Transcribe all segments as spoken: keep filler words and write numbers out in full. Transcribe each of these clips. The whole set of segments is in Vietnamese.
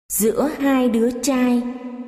Giữa hai đứa trai.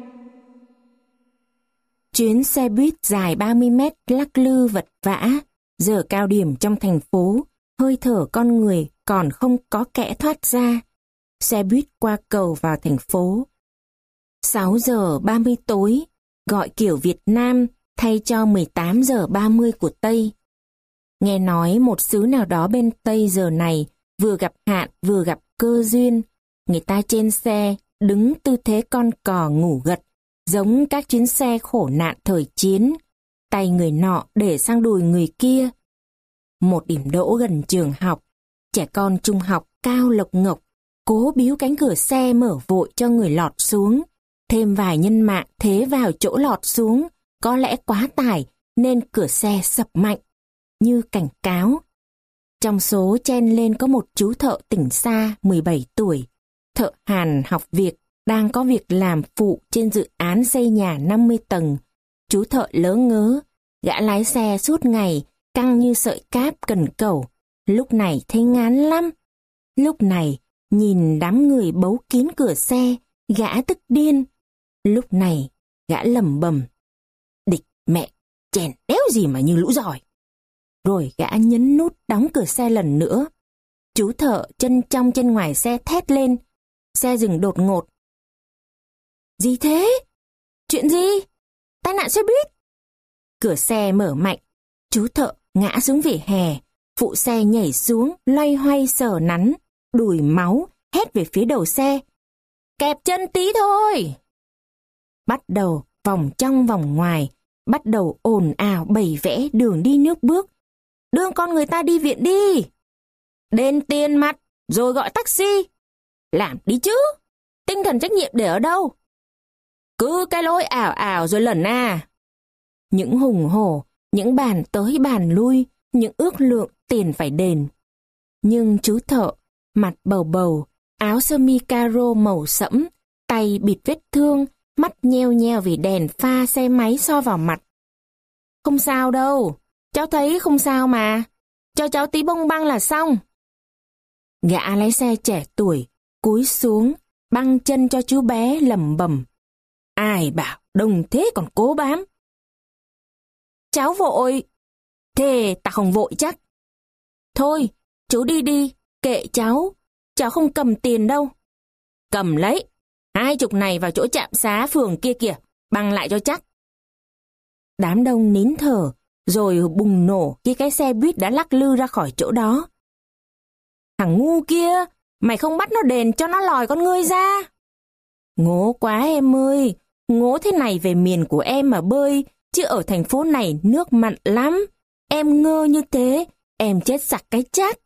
Chuyến xe buýt dài ba mươi mét lắc lư vật vã, giờ cao điểm trong thành phố, hơi thở con người còn không có kẽ thoát ra. Xe buýt qua cầu vào thành phố. sáu giờ ba mươi tối, gọi kiểu Việt Nam thay cho mười tám giờ ba mươi của Tây. Nghe nói một xứ nào đó bên Tây giờ này vừa gặp hạn vừa gặp cơ duyên. Người ta trên xe đứng tư thế con cò ngủ gật, giống các chuyến xe khổ nạn thời chiến. Tay người nọ để sang đùi người kia. Một điểm đỗ gần trường học, trẻ con trung học cao lộc ngọc, cố biếu cánh cửa xe mở vội cho người lọt xuống. Thêm vài nhân mạng thế vào chỗ lọt xuống, có lẽ quá tải nên cửa xe sập mạnh, như cảnh cáo. Trong số chen lên có một chú thợ tỉnh xa mười bảy tuổi, thợ hàn học việc, đang có việc làm phụ trên dự án xây nhà năm mươi tầng. Chú thợ lớ ngớ, gã lái xe suốt ngày, căng như sợi cáp cần cẩu. Lúc này thấy ngán lắm. Lúc này, nhìn đám người bấu kín cửa xe, gã tức điên. Lúc này, gã lẩm bẩm: địch mẹ, chèn đéo gì mà như lũ giỏi. Rồi gã nhấn nút đóng cửa xe lần nữa. Chú thợ chân trong chân ngoài xe thét lên. Xe dừng đột ngột. Gì thế? Chuyện gì? Tai nạn xe buýt? Cửa xe mở mạnh. Chú thợ ngã xuống vỉa hè. Phụ xe nhảy xuống, loay hoay sờ nắn, đùi máu, hét về phía đầu xe. Kẹp chân tí thôi. Bắt đầu vòng trong vòng ngoài, bắt đầu ồn ào bày vẽ đường đi nước bước. Đưa con người ta đi viện đi. Đền tiền mặt, rồi gọi taxi. Làm đi chứ. Tinh thần trách nhiệm để ở đâu? Cứ cái lối ảo ảo rồi lẩn à. Những hùng hổ, những bàn tới bàn lui, những ước lượng tiền phải đền. Nhưng chú thợ, mặt bầu bầu, áo sơ mi caro màu sẫm, tay bịt vết thương, mắt nheo nheo vì đèn pha xe máy soi vào mặt. Không sao đâu, cháu thấy không sao mà. Cho cháu tí bông băng là xong. Gã lái xe trẻ tuổi, cúi xuống, băng chân cho chú bé lẩm bẩm. Ai bảo đông thế còn cố bám. Cháu vội. Thế ta không vội chắc. Thôi, chú đi đi, kệ cháu. Cháu không cầm tiền đâu. Cầm lấy. Hai chục này vào chỗ trạm xá phường kia kìa, băng lại cho chắc. Đám đông nín thở, rồi bùng nổ khi cái xe buýt đã lắc lư ra khỏi chỗ đó. Thằng ngu kia, mày không bắt nó đền cho nó lòi con ngươi ra. Ngố quá em ơi, ngố thế này về miền của em mà bơi, chứ ở thành phố này nước mặn lắm. Em ngơ như thế, em chết sặc cái chắc.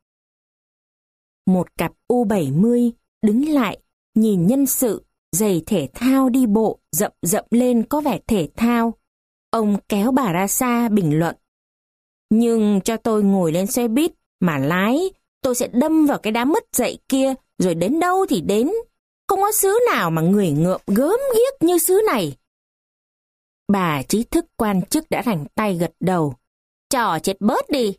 Một cặp u bảy mươi đứng lại, nhìn nhân sự, giày thể thao đi bộ, rậm rậm lên có vẻ thể thao. Ông kéo bà ra xa bình luận. Nhưng cho tôi ngồi lên xe buýt mà lái, tôi sẽ đâm vào cái đám mất dạy kia, rồi đến đâu thì đến. Không có xứ nào mà người ngợm gớm ghiếc như xứ này. Bà trí thức quan chức đã rảnh tay gật đầu. Trò chết bớt đi.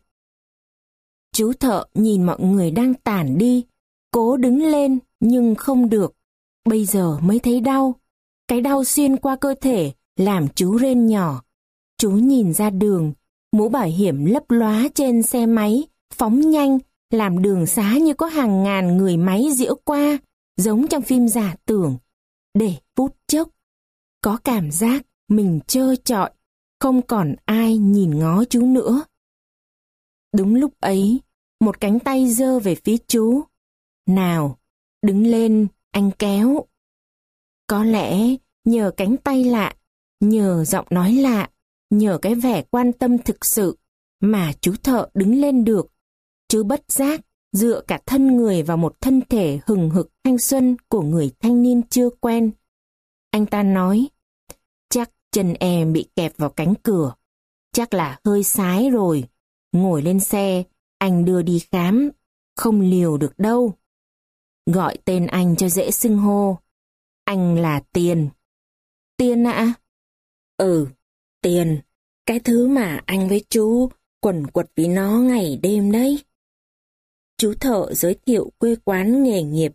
Chú thợ nhìn mọi người đang tản đi, cố đứng lên nhưng không được. Bây giờ mới thấy đau. Cái đau xuyên qua cơ thể làm chú rên nhỏ. Chú nhìn ra đường, mũ bảo hiểm lấp lóa trên xe máy, phóng nhanh, làm đường xá như có hàng ngàn người máy diễu qua, giống trong phim giả tưởng. Để phút chốc, có cảm giác mình trơ trọi, không còn ai nhìn ngó chú nữa. Đúng lúc ấy, một cánh tay giơ về phía chú. Nào, đứng lên, anh kéo. Có lẽ nhờ cánh tay lạ, nhờ giọng nói lạ, nhờ cái vẻ quan tâm thực sự mà chú thợ đứng lên được. Chú bất giác dựa cả thân người vào một thân thể hừng hực thanh xuân của người thanh niên chưa quen. Anh ta nói, chắc chân em bị kẹp vào cánh cửa, chắc là hơi sái rồi. Ngồi lên xe, anh đưa đi khám, không liều được đâu. Gọi tên anh cho dễ xưng hô. Anh là Tiền. Tiền ạ? À? Ừ, Tiền. Cái thứ mà anh với chú quần quật vì nó ngày đêm đấy. Chú thợ giới thiệu quê quán nghề nghiệp.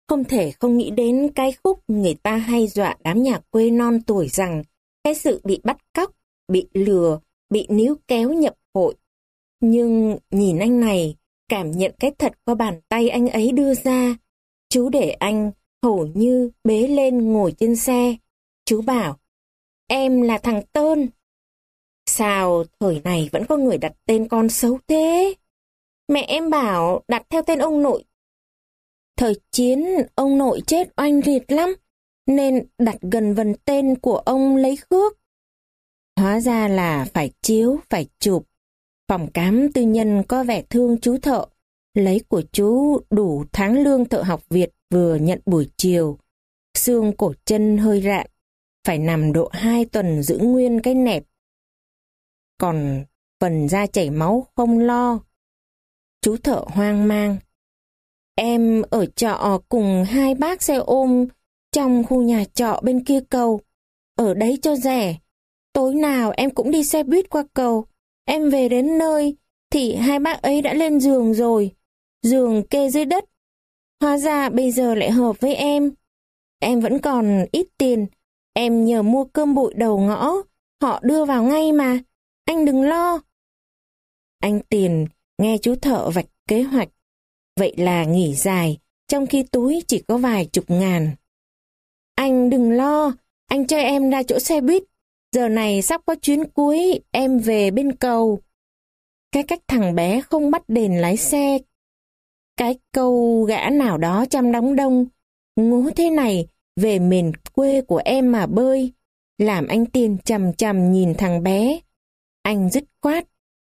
Không thể không nghĩ đến cái khúc người ta hay dọa đám nhà quê non tuổi rằng cái sự bị bắt cóc, bị lừa, bị níu kéo nhập hội. Nhưng nhìn anh này, cảm nhận cái thật qua bàn tay anh ấy đưa ra. Chú để anh hầu như bế lên ngồi trên xe. Chú bảo, em là thằng Tơn. Sao thời này vẫn có người đặt tên con xấu thế? Mẹ em bảo đặt theo tên ông nội. Thời chiến, ông nội chết oanh liệt lắm, nên đặt gần vần tên của ông lấy khước. Hóa ra là phải chiếu, phải chụp. Phòng khám tư nhân có vẻ thương chú thợ, lấy của chú đủ tháng lương thợ học Việt vừa nhận buổi chiều. Xương cổ chân hơi rạn, phải nằm độ hai tuần giữ nguyên cái nẹp. Còn phần da chảy máu không lo. Chú thợ hoang mang. Em ở trọ cùng hai bác xe ôm trong khu nhà trọ bên kia cầu. Ở đấy cho rẻ. Tối nào em cũng đi xe buýt qua cầu. Em về đến nơi thì hai bác ấy đã lên giường rồi. Giường kê dưới đất. Hóa ra bây giờ lại hợp với em. Em vẫn còn ít tiền. Em nhờ mua cơm bụi đầu ngõ. Họ đưa vào ngay mà. Anh đừng lo. Anh Tiền nghe chú thợ vạch kế hoạch. Vậy là nghỉ dài, trong khi túi chỉ có vài chục ngàn. Anh đừng lo, anh cho em ra chỗ xe buýt. Giờ này sắp có chuyến cuối, em về bên cầu. Cái cách thằng bé không bắt đền lái xe. Cái câu gã nào đó trong đám đông. Ngố thế này, về miền quê của em mà bơi. Làm anh Tiền chằm chằm nhìn thằng bé. Anh dứt khoát.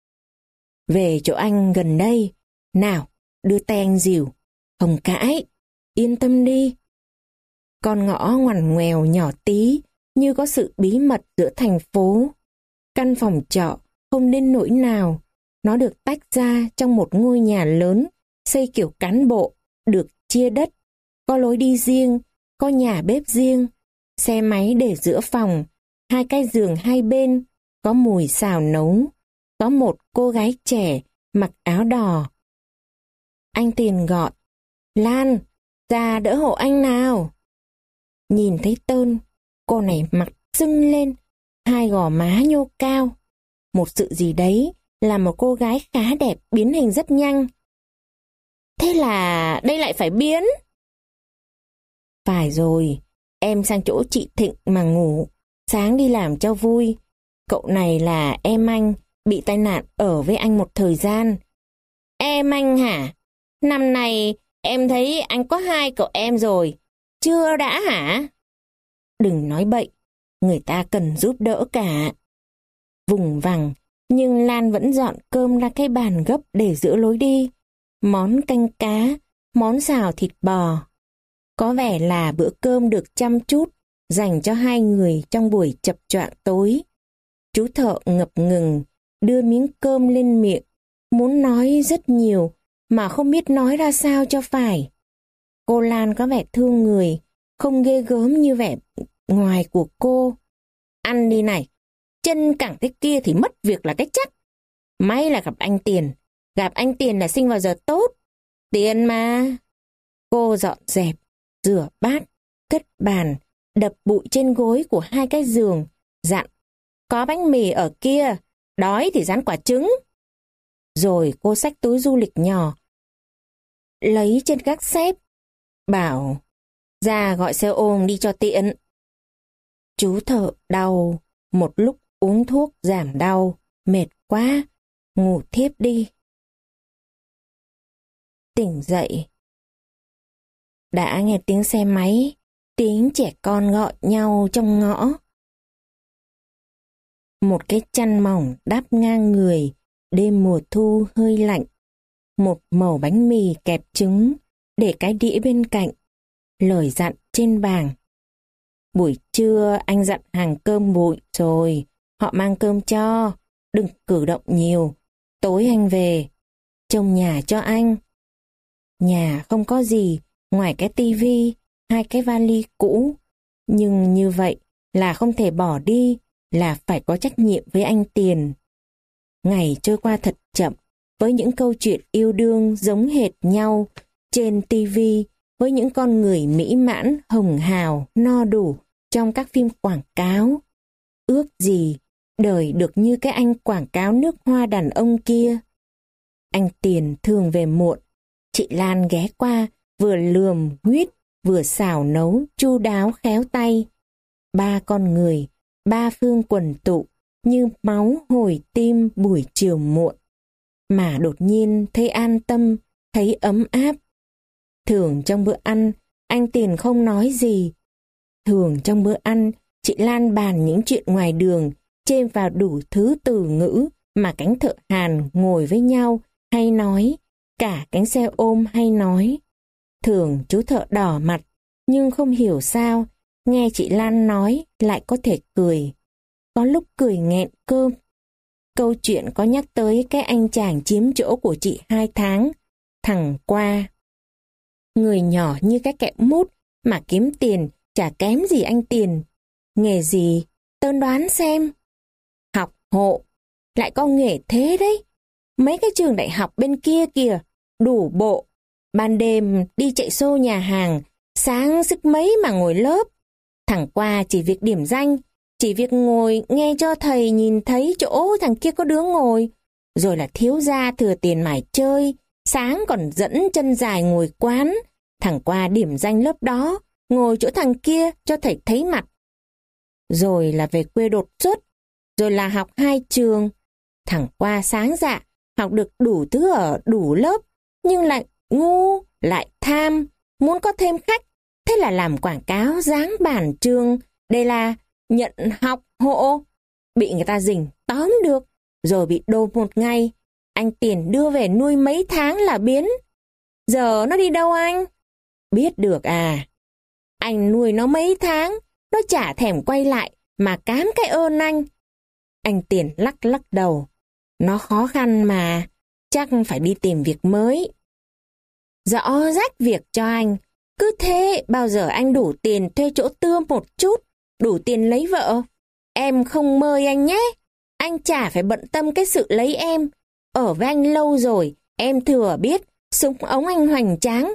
Về chỗ anh gần đây. Nào, đưa tay anh dìu. Không cãi, yên tâm đi. Con ngõ ngoằn ngoèo nhỏ tí, như có sự bí mật giữa thành phố. Căn phòng trọ không đến nỗi nào. Nó được tách ra trong một ngôi nhà lớn, xây kiểu cán bộ, được chia đất. Có lối đi riêng, có nhà bếp riêng. Xe máy để giữa phòng, hai cái giường hai bên, có mùi xào nấu. Có một cô gái trẻ mặc áo đỏ. Anh Tiền gọi, Lan, ra đỡ hộ anh nào. Nhìn thấy Tơn, cô này mặt sưng lên, hai gò má nhô cao. Một sự gì đấy là một cô gái khá đẹp biến hình rất nhanh. Thế là đây lại phải biến? Phải rồi, em sang chỗ chị Thịnh mà ngủ, sáng đi làm cho vui. Cậu này là em anh, bị tai nạn ở với anh một thời gian. Em anh hả? Năm nay em thấy anh có hai cậu em rồi. Chưa đã hả? Đừng nói bậy, người ta cần giúp đỡ cả. Vùng vằng, nhưng Lan vẫn dọn cơm ra cái bàn gấp để giữa lối đi. Món canh cá, món xào thịt bò. Có vẻ là bữa cơm được chăm chút, dành cho hai người trong buổi chập choạng tối. Chú thợ ngập ngừng, đưa miếng cơm lên miệng, muốn nói rất nhiều, mà không biết nói ra sao cho phải. Cô Lan có vẻ thương người, không ghê gớm như vẻ ngoài của cô. Ăn đi này, chân cẳng thế kia thì mất việc là cái chắc. May là gặp anh Tiền, gặp anh Tiền là sinh vào giờ tốt. Tiền mà. Cô dọn dẹp, rửa bát, cất bàn, đập bụi trên gối của hai cái giường, dặn, có bánh mì ở kia, đói thì rán quả trứng. Rồi cô xách túi du lịch nhỏ, lấy trên gác xếp, bảo, ra gọi xe ôm đi cho tiện. Chú thợ đau, một lúc uống thuốc giảm đau, mệt quá, ngủ thiếp đi. Tỉnh dậy, đã nghe tiếng xe máy, tiếng trẻ con gọi nhau trong ngõ. Một cái chăn mỏng đắp ngang người, đêm mùa thu hơi lạnh. Một mẩu bánh mì kẹp trứng, để cái đĩa bên cạnh. Lời dặn trên bảng. Buổi trưa anh dặn hàng cơm bụi rồi, họ mang cơm cho, đừng cử động nhiều. Tối anh về, trông nhà cho anh. Nhà không có gì, ngoài cái tivi, hai cái vali cũ. Nhưng như vậy là không thể bỏ đi, là phải có trách nhiệm với anh Tiền. Ngày trôi qua thật chậm, với những câu chuyện yêu đương giống hệt nhau trên tivi với những con người mỹ mãn, hồng hào, no đủ trong các phim quảng cáo. Ước gì đời được như cái anh quảng cáo nước hoa đàn ông kia. Anh Tiền thường về muộn, chị Lan ghé qua, vừa lườm huýt, vừa xào nấu, chu đáo khéo tay. Ba con người, ba phương quần tụ, như máu hồi tim buổi chiều muộn. Mà đột nhiên thấy an tâm, thấy ấm áp. Thường trong bữa ăn, anh Tiền không nói gì. Thường trong bữa ăn, chị Lan bàn những chuyện ngoài đường, chêm vào đủ thứ từ ngữ mà cánh thợ hàn ngồi với nhau hay nói, cả cánh xe ôm hay nói. Thường chú thợ đỏ mặt, nhưng không hiểu sao, nghe chị Lan nói lại có thể cười. Có lúc cười nghẹn cơm. Câu chuyện có nhắc tới cái anh chàng chiếm chỗ của chị hai tháng, thằng Qua. Người nhỏ như cái kẹo mút mà kiếm tiền chả kém gì anh Tiền. Nghề gì? Tơn đoán xem. Học hộ. Lại có nghề thế đấy. Mấy cái trường đại học bên kia kìa, đủ bộ. Ban đêm đi chạy xô nhà hàng, sáng sức mấy mà ngồi lớp. Thằng Qua chỉ việc điểm danh, chỉ việc ngồi nghe cho thầy nhìn thấy chỗ thằng kia có đứa ngồi. Rồi là thiếu gia thừa tiền mải chơi, sáng còn dẫn chân dài ngồi quán. Thằng Qua điểm danh lớp đó, ngồi chỗ thằng kia cho thầy thấy mặt. Rồi là về quê đột xuất, rồi là học hai trường. Thằng Qua sáng dạ, học được đủ thứ ở đủ lớp, nhưng lại ngu, lại tham, muốn có thêm khách. Thế là làm quảng cáo dáng bản trường, đây là nhận học hộ. Bị người ta rình tóm được, rồi bị đô một ngày. Anh Tiền đưa về nuôi mấy tháng là biến. Giờ nó đi đâu anh? Biết được à? Anh nuôi nó mấy tháng, nó chả thèm quay lại mà cám cái ơn anh. Anh Tiền lắc lắc đầu. Nó khó khăn mà, chắc phải đi tìm việc mới. Rõ rách việc cho anh. Cứ thế bao giờ anh đủ tiền thuê chỗ tươm một chút, đủ tiền lấy vợ. Em không mời anh nhé. Anh chả phải bận tâm cái sự lấy em. Ở với anh lâu rồi, em thừa biết, súng ống anh hoành tráng.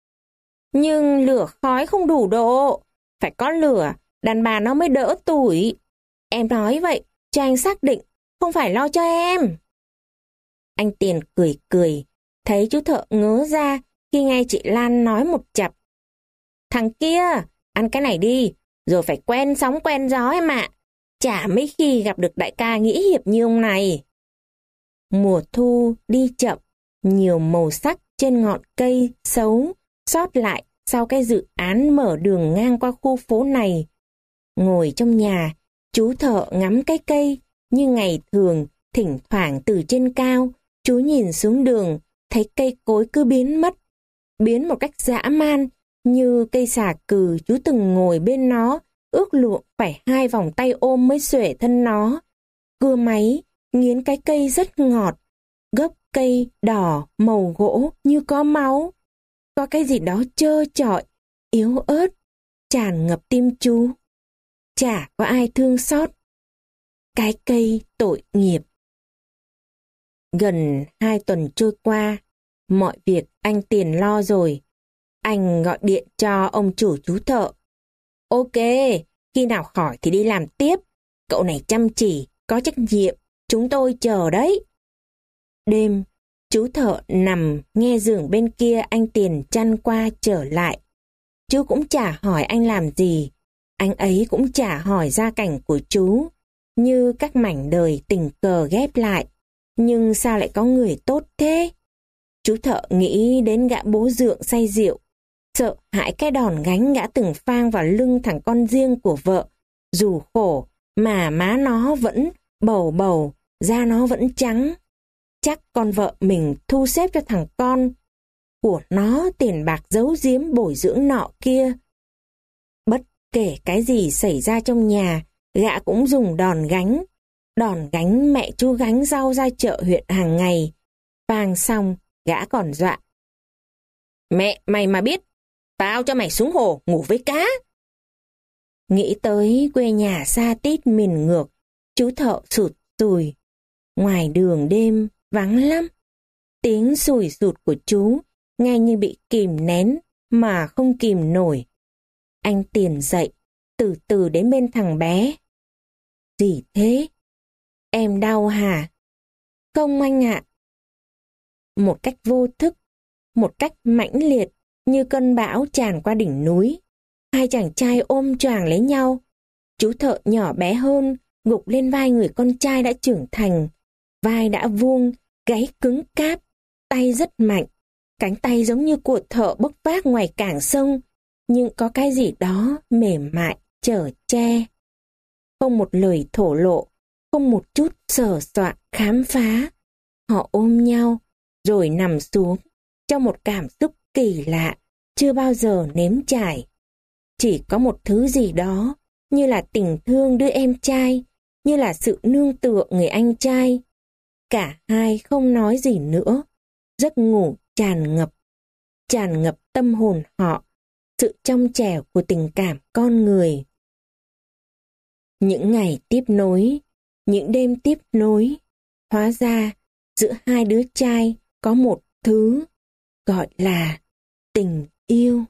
Nhưng lửa khói không đủ độ. Phải có lửa, đàn bà nó mới đỡ tuổi. Em nói vậy, cho anh xác định, không phải lo cho em. Anh Tiền cười cười, thấy chú thợ ngớ ra khi nghe chị Lan nói một chặp. Thằng kia, ăn cái này đi, rồi phải quen sóng quen gió em ạ. Chả mấy khi gặp được đại ca nghĩa hiệp như ông này. Mùa thu đi chậm, nhiều màu sắc trên ngọn cây xấu, sót lại sau cái dự án mở đường ngang qua khu phố này. Ngồi trong nhà, chú thợ ngắm cái cây, như ngày thường, thỉnh thoảng từ trên cao, chú nhìn xuống đường, thấy cây cối cứ biến mất. Biến một cách dã man, như cây xà cừ chú từng ngồi bên nó, ước luộng phải hai vòng tay ôm mới xuể thân nó. Cưa máy, nghiến cái cây rất ngọt, gốc cây đỏ, màu gỗ như có máu. Có cái gì đó trơ trọi, yếu ớt, tràn ngập tim chú. Chả có ai thương xót. Cái cây tội nghiệp. Gần hai tuần trôi qua, mọi việc anh Tiền lo rồi. Anh gọi điện cho ông chủ chú thợ. Ok, khi nào khỏi thì đi làm tiếp. Cậu này chăm chỉ, có trách nhiệm, chúng tôi chờ đấy. Đêm, chú thợ nằm nghe giường bên kia anh Tiền chăn qua trở lại. Chú cũng chả hỏi anh làm gì. Anh ấy cũng chả hỏi gia cảnh của chú. Như các mảnh đời tình cờ ghép lại. Nhưng sao lại có người tốt thế? Chú thợ nghĩ đến gã bố dượng say rượu. Sợ hãi cái đòn gánh gã từng phang vào lưng thằng con riêng của vợ. Dù khổ mà má nó vẫn bầu bầu, da nó vẫn trắng. Chắc con vợ mình thu xếp cho thằng con của nó tiền bạc giấu giếm bồi dưỡng nọ kia. Bất kể cái gì xảy ra trong nhà, gã cũng dùng đòn gánh. Đòn gánh mẹ chú gánh rau ra chợ huyện hàng ngày. Phang xong, gã còn dọa. Mẹ mày mà biết, tao cho mày xuống hồ ngủ với cá. Nghĩ tới quê nhà xa tít miền ngược, chú thợ sụt sùi. Ngoài đường đêm, vắng lắm. Tiếng sùi sụt của chú, nghe như bị kìm nén, mà không kìm nổi. Anh Tiền dậy, từ từ đến bên thằng bé. Gì thế? Em đau hả? Không anh ạ. Một cách vô thức, một cách mãnh liệt, như cơn bão tràn qua đỉnh núi. Hai chàng trai ôm choàng lấy nhau. Chú Thợ nhỏ bé hơn, gục lên vai người con trai đã trưởng thành. Vai đã vuông, gáy cứng cáp, tay rất mạnh. Cánh tay giống như của Thợ bốc vác ngoài cảng sông, nhưng có cái gì đó mềm mại, chở che. Không một lời thổ lộ, không một chút sờ soạn khám phá. Họ ôm nhau, rồi nằm xuống, trong một cảm xúc kỳ lạ, chưa bao giờ nếm trải. Chỉ có một thứ gì đó, như là tình thương đứa em trai, như là sự nương tựa người anh trai. Cả hai không nói gì nữa, giấc ngủ tràn ngập, tràn ngập tâm hồn họ, sự trong trẻo của tình cảm con người. Những ngày tiếp nối, những đêm tiếp nối, hóa ra giữa hai đứa trai có một thứ gọi là tình yêu.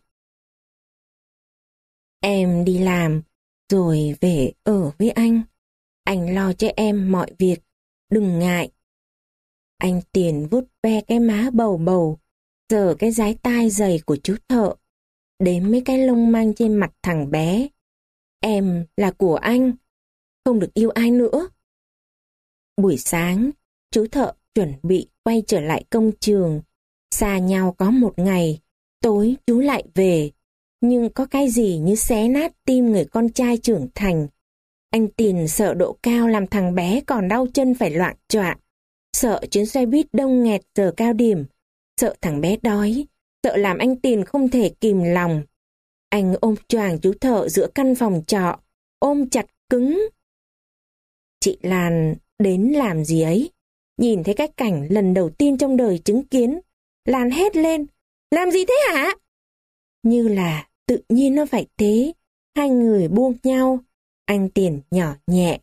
Em đi làm rồi về ở với anh. Anh lo cho em mọi việc, đừng ngại. Anh Tiền vuốt ve cái má bầu bầu, sờ cái dái tai dày của chú Thợ, đếm mấy cái lông manh trên mặt thằng bé. Em là của anh, không được yêu ai nữa. Buổi sáng, chú Thợ chuẩn bị quay trở lại công trường. Xa nhau có một ngày, tối chú lại về. Nhưng có cái gì như xé nát tim người con trai trưởng thành. Anh Tiền sợ độ cao làm thằng bé còn đau chân phải loạng choạng. Sợ chuyến xe buýt đông nghẹt giờ cao điểm. Sợ thằng bé đói. Sợ làm anh Tiền không thể kìm lòng. Anh ôm choàng chú Thợ giữa căn phòng trọ. Ôm chặt cứng. Chị Lan đến làm gì ấy? Nhìn thấy cái cảnh lần đầu tiên trong đời chứng kiến, Lan hét lên. Làm gì thế hả? Như là tự nhiên nó phải thế. Hai người buông nhau. Anh Tiền nhỏ nhẹ.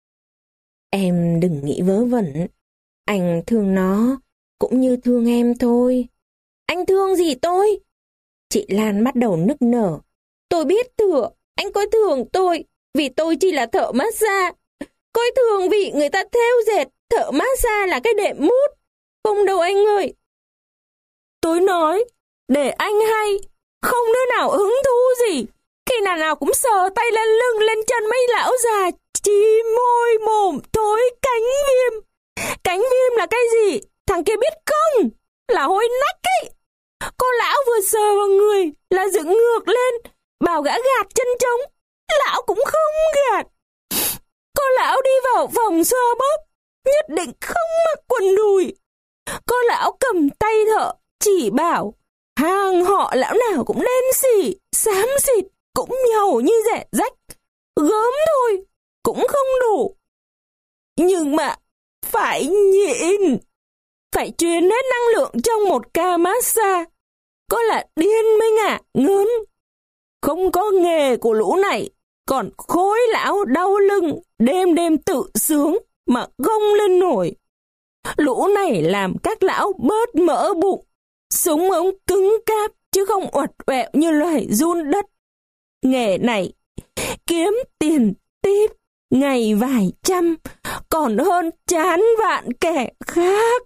Em đừng nghĩ vớ vẩn. Anh thương nó cũng như thương em thôi. Anh thương gì tôi? Chị Lan bắt đầu nức nở. Tôi biết thừa, anh coi thường tôi, vì tôi chỉ là thợ massage. Coi thường vì người ta thêu dệt, thợ massage là cái đệm mút. Không đâu anh ơi. Tôi nói, để anh hay, không đứa nào hứng thú gì. Khi nào nào cũng sờ tay lên lưng lên chân mấy lão già, chỉ môi mồm thối cánh viêm. Cánh viêm là cái gì? Thằng kia biết không? Là hôi nách ấy. Cô lão vừa sờ vào người là dựng ngược lên, bảo gã gạt chân trống. Lão cũng không gạt. Cô lão đi vào phòng xoa bóp, nhất định không mặc quần đùi. Cô lão cầm tay Thợ, chỉ bảo hàng họ lão nào cũng đen xỉ, xám xịt, cũng nhàu như rẻ rách. Gớm thôi, cũng không đủ. Nhưng mà phải nhịn, phải truyền hết năng lượng trong một ca massage. Có là điên mới ngả ngớn. Không có nghề của lũ này, còn khối lão đau lưng, đêm đêm tự sướng mà gông lên nổi. Lũ này làm các lão bớt mỡ bụng, súng ống cứng cáp chứ không uặt ẹo như loài giun đất. Nghề này kiếm tiền tip ngày vài trăm, còn hơn chán vạn kẻ khác.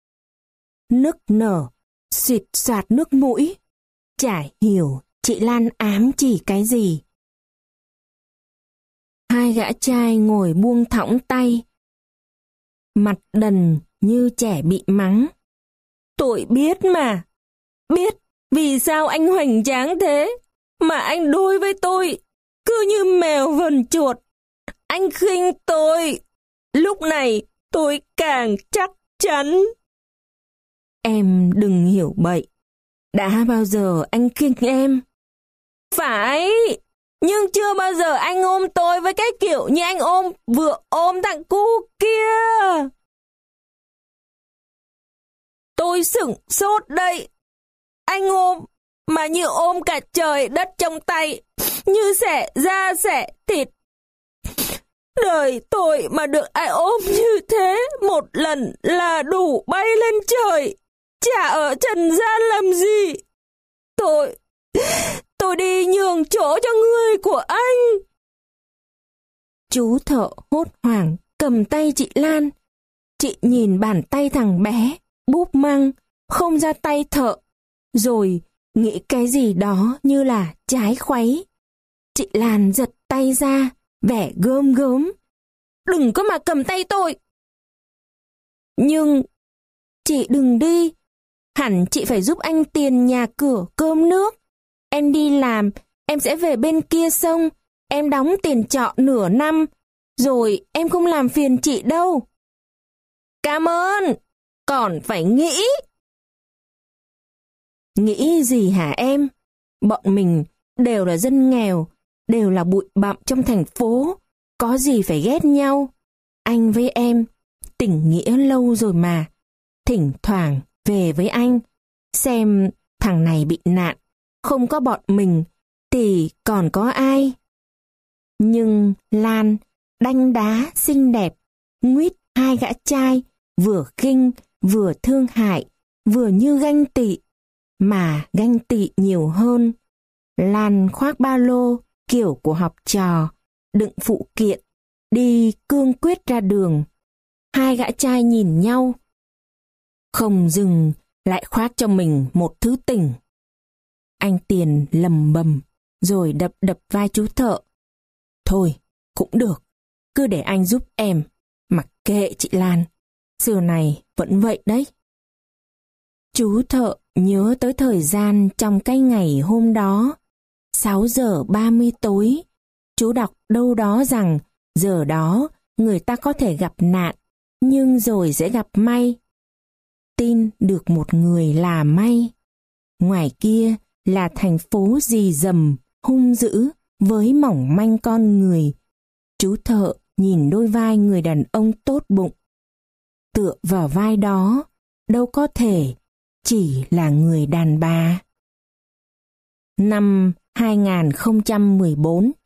Nức nở, xịt soạt nước mũi. Chả hiểu chị Lan ám chỉ cái gì. Hai gã trai ngồi buông thõng tay, mặt đần như trẻ bị mắng. Tôi biết mà, biết vì sao anh hoành tráng thế, mà anh đối với tôi cứ như mèo vần chuột. Anh khinh tôi, lúc này tôi càng chắc chắn. Em đừng hiểu bậy, đã bao giờ anh khinh em? Phải, nhưng chưa bao giờ anh ôm tôi với cái kiểu như anh ôm vừa ôm thằng cu kia. Tôi sửng sốt đây. Anh ôm mà như ôm cả trời đất trong tay, như xẻ da xẻ thịt. Đời tôi mà được ai ôm như thế một lần là đủ bay lên trời, chả ở trần gian làm gì. Tôi, Tôi đi nhường chỗ cho người của anh. Chú thợ hốt hoảng cầm tay chị Lan. Chị nhìn bàn tay thằng bé, búp măng, không ra tay thợ, rồi nghĩ cái gì đó như là trái khuấy. Chị Lan giật tay ra, vẻ gớm gớm. Đừng có mà cầm tay tôi. Nhưng chị đừng đi. Hẳn chị phải giúp anh tiền nhà cửa, cơm nước. Em đi làm, em sẽ về bên kia sông. Em đóng tiền trọ nửa năm, rồi em không làm phiền chị đâu. Cảm ơn, còn phải nghĩ. Nghĩ gì hả em? Bọn mình đều là dân nghèo, đều là bụi bặm trong thành phố, có gì phải ghét nhau. Anh với em, tình nghĩa lâu rồi mà. Thỉnh thoảng về với anh, xem thằng này bị nạn, không có bọn mình thì còn có ai. Nhưng Lan, đanh đá, xinh đẹp, nguýt hai gã trai, vừa khinh, vừa thương hại, vừa như ganh tị, mà ganh tị nhiều hơn. Lan khoác ba lô, kiểu của học trò, đựng phụ kiện, đi cương quyết ra đường. Hai gã trai nhìn nhau, không dừng lại khoác cho mình một thứ tình. Anh Tiền lầm bầm, rồi đập đập vai chú thợ. Thôi, cũng được, cứ để anh giúp em, mặc kệ chị Lan, xưa này vẫn vậy đấy. Chú thợ nhớ tới thời gian trong cái ngày hôm đó, sáu giờ ba mươi tối, chú đọc đâu đó rằng giờ đó người ta có thể gặp nạn, nhưng rồi sẽ gặp may. Tin được một người là may. Ngoài kia là thành phố rì rầm, hung dữ, với mỏng manh con người. Chú thợ nhìn đôi vai người đàn ông tốt bụng. Tựa vào vai đó, đâu có thể chỉ là người đàn bà. Năm hai nghìn không trăm mười bốn,